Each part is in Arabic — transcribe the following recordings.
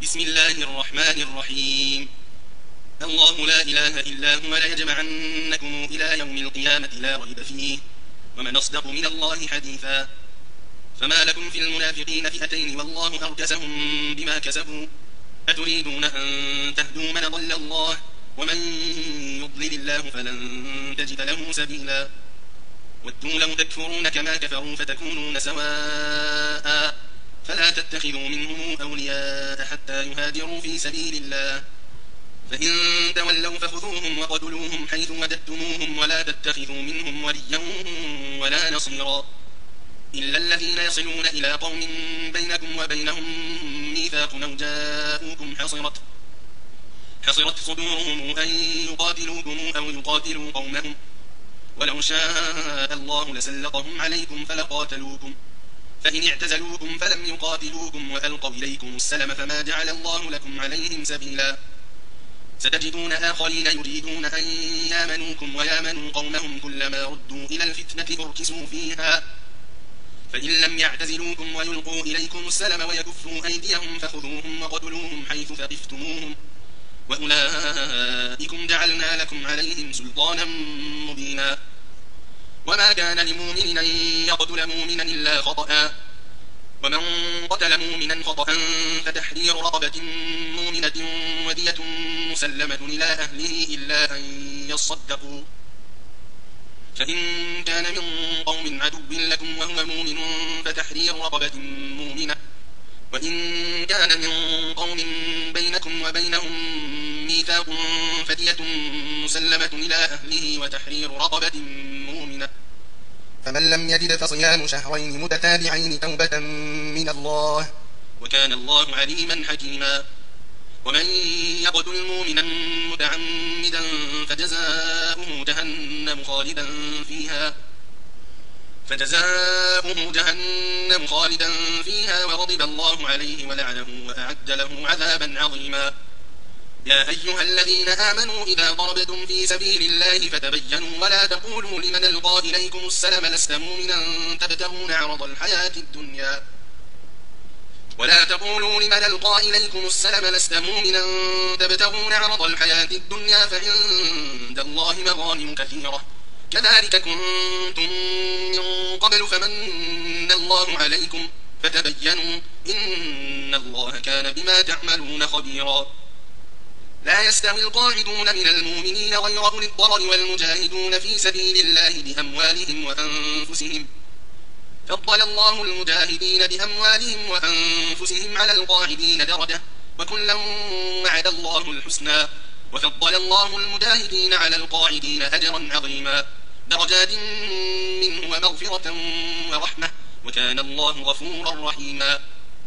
بسم الله الرحمن الرحيم. الله لا إله إلا هو ليجمعنكم إلى يوم القيامة لا ريب فيه ومن أصدق من الله حديثا. فما لكم في المنافقين فئتين والله أركسهم بما كسبوا أتريدون أن تهدوا من ضل الله ومن يضلل الله فلن تجد له سبيلا. ودوا لو تكفرون كما كفروا فتكونون سواء فلا تتخذوا منهم أولياء حتى يهاجروا في سبيل الله فإن تولوا فخذوهم وقتلوهم حيث وجدتموهم ولا تتخذوا منهم وليا ولا نصيرا إلا الذين يصلون إلى قوم بينكم وبينهم ميثاق أو جاءوكم حصرت صدورهم أن يقاتلوكم أو يقاتلوا قومهم ولو شاء الله لسلطهم عليكم فلقاتلوكم فإن اعتزلوكم فلم يقاتلوكم وألقوا إليكم السلم فما جعل الله لكم عليهم سبيلا. ستجدون آخرين يريدون أن يامنوكم ويامنوا قومهم كلما ردوا إلى الفتنة أركسوا فيها فإن لم يعتزلوكم ويلقوا إليكم السلم ويكفوا أيديهم فخذوهم وقتلوهم حيث ثقفتموهم وأولئكم جعلنا لكم عليهم سلطانا مبينا. وما كان لمؤمن أن يقتل مؤمنا إلا خطأ ومن قتل مؤمنا خطأ فتحرير رقبة مؤمنة ودية مسلمة إلى أهله إلا أن يصدقوا فإن كان من قوم عدو لكم وهو مؤمن فتحرير رقبة مؤمنة وإن كان من قوم بينكم وبينهم ميثاق فدية مسلمة إلى أهله وتحرير رقبة مؤمنة فمن لم يجد فصيام شهرين متتابعين توبة من الله وكان الله عليما حكيما. ومن يقتل مؤمنا متعمدا فجزاؤه جهنم خالدا فيها وغضب الله عليه ولعنه وأعد له عذابا عظيما. يا أيها الذين آمنوا إذا ضربتم في سبيل الله فتبينوا ولا تقولوا لمن ألقى إليكم السلم لست مؤمنا تبتغون عرض الحياة الدنيا فعند الله مغانم كثيرة كذلك كنتم من قبل فمن الله عليكم فتبينوا إن الله كان بما تعملون خبيرا. لا يستوي القاعدون من المؤمنين غير أولي الضرر والمجاهدون في سبيل الله بأموالهم وأنفسهم فضل الله المجاهدين بأموالهم وأنفسهم على القاعدين درجة وكلا وعد الله الحسنى وفضل الله المجاهدين على القاعدين أجرا عظيما درجات منه ومغفرة ورحمة وكان الله غفورا رحيما.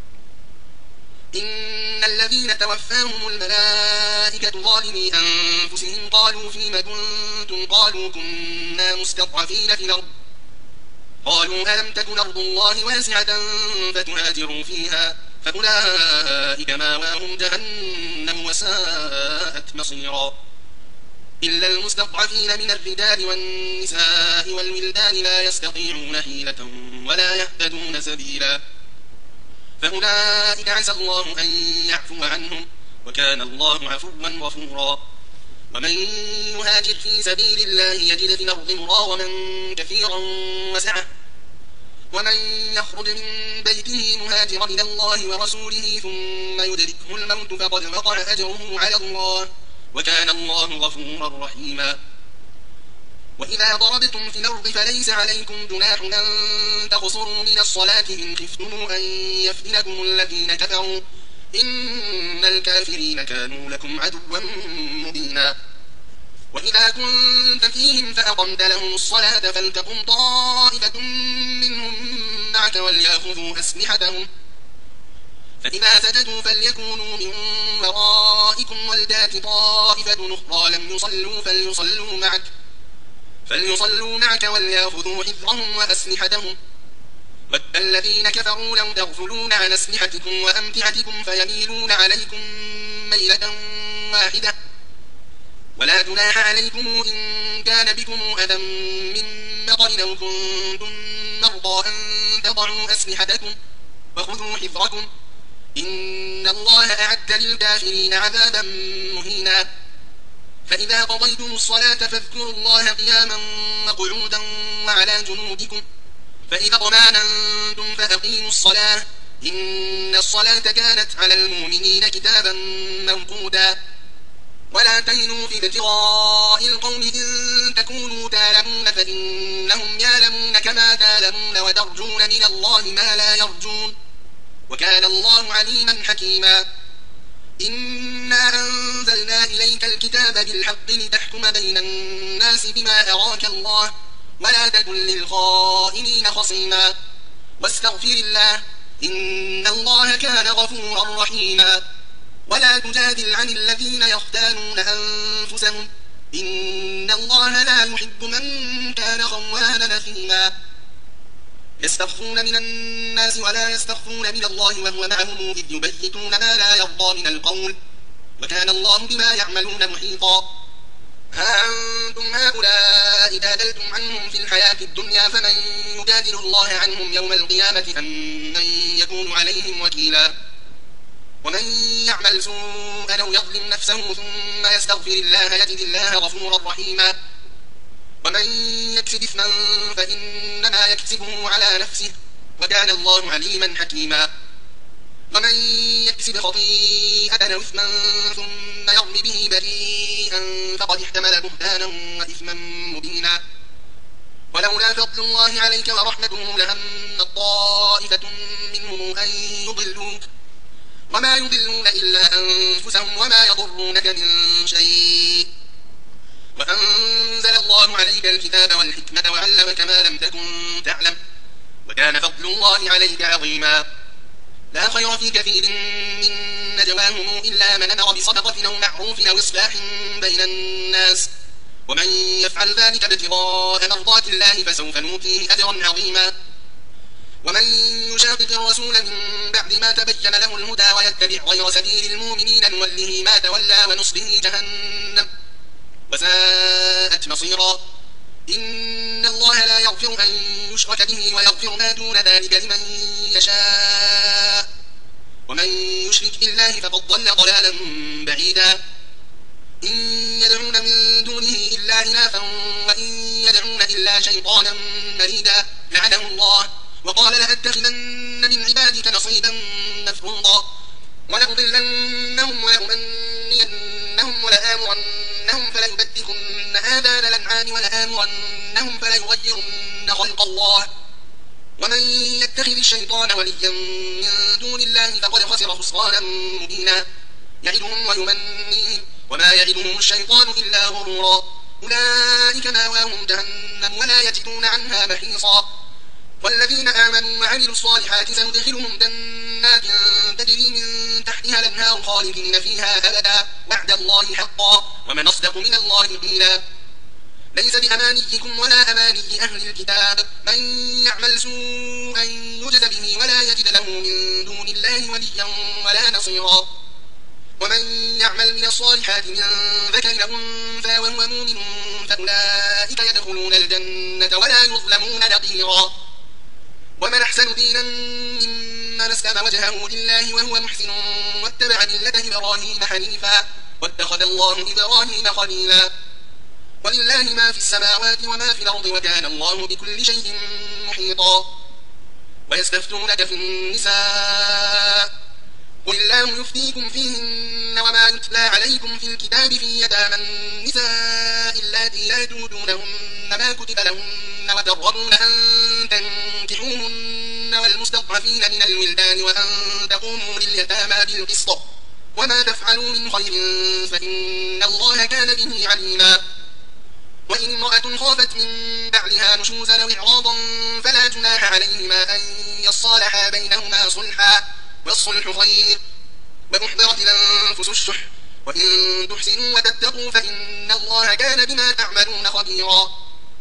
إن الذين توفاهم الملائكة ظالمي أنفسهم قالوا فيم كنتم قالوا كنا مستضعفين في الأرض قالوا ألم تكن أرض الله واسعة فتهاجروا فيها فأولئك ماواهم جهنم وساءت مصيرا. إلا المستضعفين من الرجال والنساء والولدان لا يستطيعون حيلة ولا يهتدون سبيلا فأولئك عسى الله أن يعفو عنهم وكان الله عفوا غفورا. ومن يهاجر في سبيل الله يجد في الأرض مراغما كثيرا وسعة ومن يخرج من بيته مهاجرا إلى الله ورسوله ثم يدركه الموت فقد وقع أجره على الله وكان الله غفورا رحيما. وإذا ضربتم في الأرض فليس عليكم جناح أن تقصروا من الصلاة إن خفتم أن يفتنكم الذين كفروا إن الكافرين كانوا لكم عدوا مبينا. وإذا كنت فيهم فأقمت لهم الصلاة فلتقم طائفة منهم معك وليأخذوا أسلحتهم فإذا سجدوا فليكونوا من ورائكم ولتأت طائفة أخرى لم يصلوا فليصلوا معك وليأخذوا حذرهم وأسلحتهم ود الذين كفروا لو تغفلون عن أسلحتكم وأمتعتكم فيميلون عليكم ميلة واحدة ولا جناح عليكم إن كان بكم أذى من مطر أو كنتم مرضى أن تضعوا أسلحتكم وخذوا حذركم إن الله أعد للكافرين عذابا مهينا. فإذا قضيتم الصلاة فاذكروا الله قياما وقعودا وعلى جنوبكم، فإذا اطمأننتم فأقيموا الصلاة، إن الصلاة كانت على المؤمنين كتابا موقوتا. ولا تهنوا في ابتغاء القوم إن تكونوا تعلمون فإنهم يعلمون كما تعلمون وترجون من الله ما لا يرجون، وكان الله عليما حكيما. إنا أنزلنا إليك الكتاب بالحق لتحكم بين الناس بما أراك الله، ولا تكن للخائنين خصيما، واستغفر الله إن الله كان غفورا رحيما. ولا تجادل عن الذين يختانون أنفسهم، إن الله لا يحب من كان خوانا أثيما. يستخفون من الناس ولا يستخفون من الله وهو معهم إذ يبيتون ما لا يرضى من القول، وكان الله بما يعملون محيطا. ها أنتم هؤلاء جادلتم عنهم في الحياة الدنيا، فمن يجادل الله عنهم يوم القيامة أم من يكون عليهم وكيلا. ومن يعمل سوءا أو يظلم نفسه ثم يستغفر الله يجد الله غفورا رحيما. ومن يكسب إثما فإنما يكسبه على نفسه، وكان الله عليما حكيما. ومن يكسب خطيئة أو إثما ثم يرم به بريئا فقد احتمل بهتانا وإثما مبينا. ولولا فضل الله عليك ورحمته لهم طائفة منهم أن يضلوك، وما يضلون إلا أنفسهم وما يضرونك من شيء. وأنزل الله عليك الكتاب والحكمة وعلمك ما لم تكن تعلم، وكان فضل الله عليك عظيما. لا خير في كثير من نجواهم إلا من أمر بصدقة أو معروف أو إصلاح بين الناس، ومن يفعل ذلك ابتغاء مرضات الله فسوف نؤتيه أجرا عظيما. ومن يشاقق الرسول من بعد ما تبين له الهدى ويتبع غير سبيل المؤمنين نوله ما تولى ونصله جهنم وساءت مصيرا. إن الله لا يغفر أن يشرك به ويغفر ما دون ذلك لمن يشاء، ومن يشرك بالله فقد ضل ضلالا بعيدا. إن يدعون من دونه إلا إناثا وإن يدعون إلا شيطانا مريدا لعنه الله وقال لأتخذن من عبادك نصيبا مفروضا. ولأضلنهم ولأمنينهم ولآمرنهم فليبتكن آذان الأنعام ولآمرنهم فليغيرن خلق الله. ومن يتخذ الشيطان وليا من دون الله فقد خسر خسرانا مبينا. يعدهم ويمنيهم وما يعدهم الشيطان إلا غرورا. أولئك مأواهم جهنم ولا يجدون عنها محيصا. والذين آمنوا وعملوا الصالحات سندخلهم جنات تجري من تحتها الأنهار خالدين فيها أبدا وعد الله حقا ومن أصدق من الله قيلا. ليس بأمانيكم ولا أماني أهل الكتاب، من يعمل سوءا يجز به ولا يجد له من دون الله وليا ولا نصيرا. ومن يعمل من الصالحات من ذكر أو أنثى وهو مؤمن فأولئك يدخلون الجنة ولا يظلمون نقيرا. ومن أحسن دينا ممن أسلم وجهه لله وهو محسن واتبع ملة إبراهيم حنيفا واتخذ الله إبراهيم خليلا. ولله ما في السماوات وما في الأرض وكان الله بكل شيء محيطا. ويستفتونك في النساء قل الله يفتيكم فيهن وما يتلى عليكم في الكتاب في يتامى النساء اللاتي لا تؤتونهن ما كتب لهن وترغبون أن تنكحوهن والمستضعفين من الولدان وأن تقوموا لليتامى بالقسط وما تفعلوا من خير فإن الله كان به عليما. وإن امرأة خافت من بعلها نشوزا أو إعراضا فلا جناح عليهما أن يصالحا بينهما صلحا والصلح خير وأحضرت الأنفس الشح وإن تحسنوا وتتقوا فإن الله كان بما تعملون خبيرا.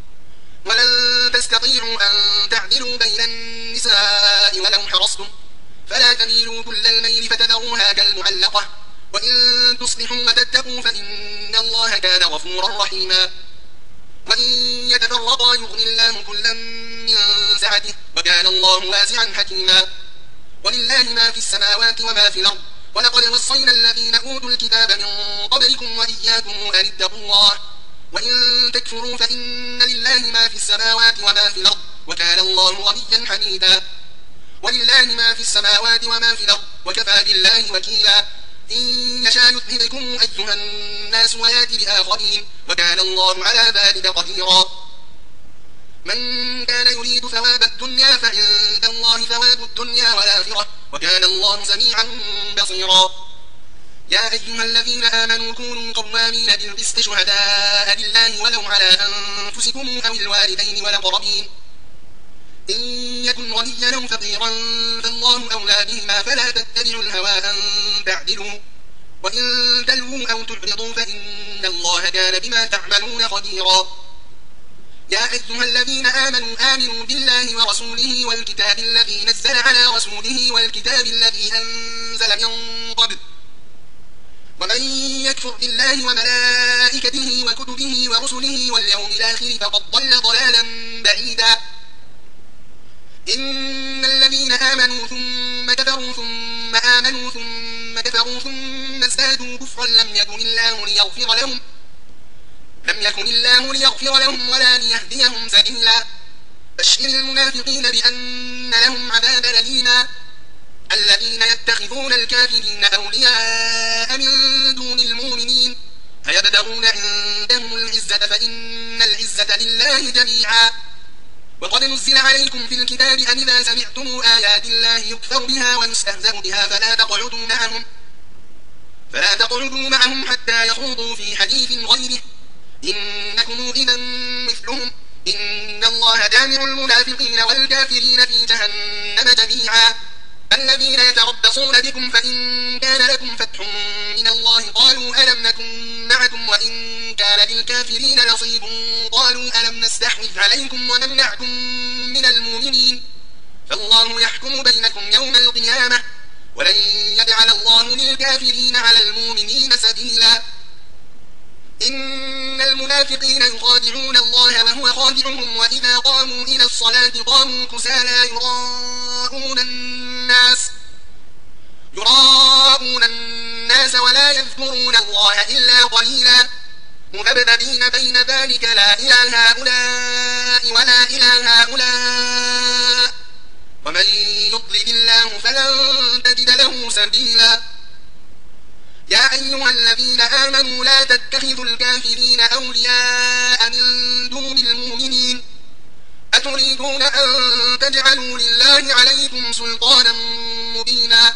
ولن تستطيعوا أن تعدلوا بين النساء ولو حرصتم فلا تميلوا كل الميل فتذروها كالمعلقة وإن تصلحوا وتتقوا فإن الله كان غفورا رحيما. وإن يتفرقا يغني الله كلا من سعته وكان الله واسعا حكيما. ولله ما في السماوات وما في الأرض ولقد وصينا الذين أوتوا الكتاب من قبلكم وإياكم أن اتقوا الله وإن تكفروا فإن لله ما في السماوات وما في الأرض وكان الله غنيا حميدا ولله ما في السماوات وما في الأرض وكفى بالله وكيلا إن يشاء يذهبكم أيها الناس ويأتي بآخرين وكان الله على ذلك قديرا من كان يريد ثواب الدنيا فعند الله ثواب الدنيا والآخرة وكان الله سميعا بصيرا يا أيها الذين آمنوا كونوا قوامين بالقسط شهداء لله ولو على أنفسكم أو الوالدين والأقربين إن يكن غنيا أو فقيرا فالله أولى بهما فلا تتبعوا الهوى أن تعدلوا وإن تلووا أو تعرضوا فإن الله كان بما تعملون خبيرا يا أيها الذين آمنوا بالله ورسوله والكتاب الذي نزل على رسوله والكتاب الذي أنزل من قبل ومن يكفر بالله وملائكته وكتبه ورسله واليوم الآخر فقد ضل ضلالا بعيدا إن الذين آمنوا ثم كفروا ثم آمنوا ثم كفروا ثم ازدادوا كفرا لم يكن الله ليغفر لهم ولا ليهديهم سبيلا بشر المنافقين بأن لهم عذابا أليما الذين يتخذون الكافرين أولياء من دون المؤمنين أيبتغون عندهم العزة فإن العزة لله جميعا وقد نزل عليكم في الكتاب أن إذا سمعتم آيات الله يكفر بها ويستهزأ بها فلا تقعدوا معهم حتى يخوضوا في حديث غيره إنكم إذا مثلهم إن الله جامع المنافقين والكافرين في جهنم جميعا الذين يتربصون بكم فإن كان لكم فتح من الله قالوا ألم نكن معكم وإن كان للكافرين نصيب قالوا ألم نستحوذ عليكم ونمنعكم من المؤمنين فالله يحكم بينكم يوم القيامة ولن يجعل الله للكافرين على المؤمنين سبيلا إن المنافقين يخادعون الله وهو خادعهم وإذا قاموا إلى الصلاة قاموا كسالى يراءون الناس ولا يذكرون الله إلا قليلا مذبذبين بين ذلك لا إله هؤلاء ولا إله هؤلاء ومن يضلل الله فلن تجد له سبيلا يا أيها الذين آمنوا لا تتخذوا الكافرين أولياء من دون المؤمنين أتريدون أن تجعلوا لله عليكم سلطانا مبينا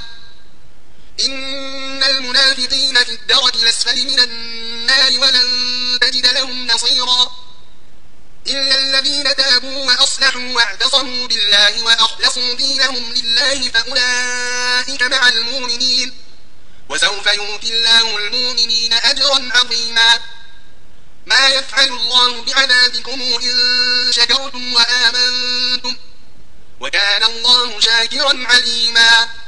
إن المنافقين في الدرك الأسفل من النار ولن تجد لهم نصيرا إلا الذين تابوا وأصلحوا واعتصموا بالله وأخلصوا دينهم لله فأولئك مع المؤمنين وسوف يؤتي الله المؤمنين أجرا عظيما ما يفعل الله بعذابكم إن شكرتم وآمنتم وكان الله شاكرا عليما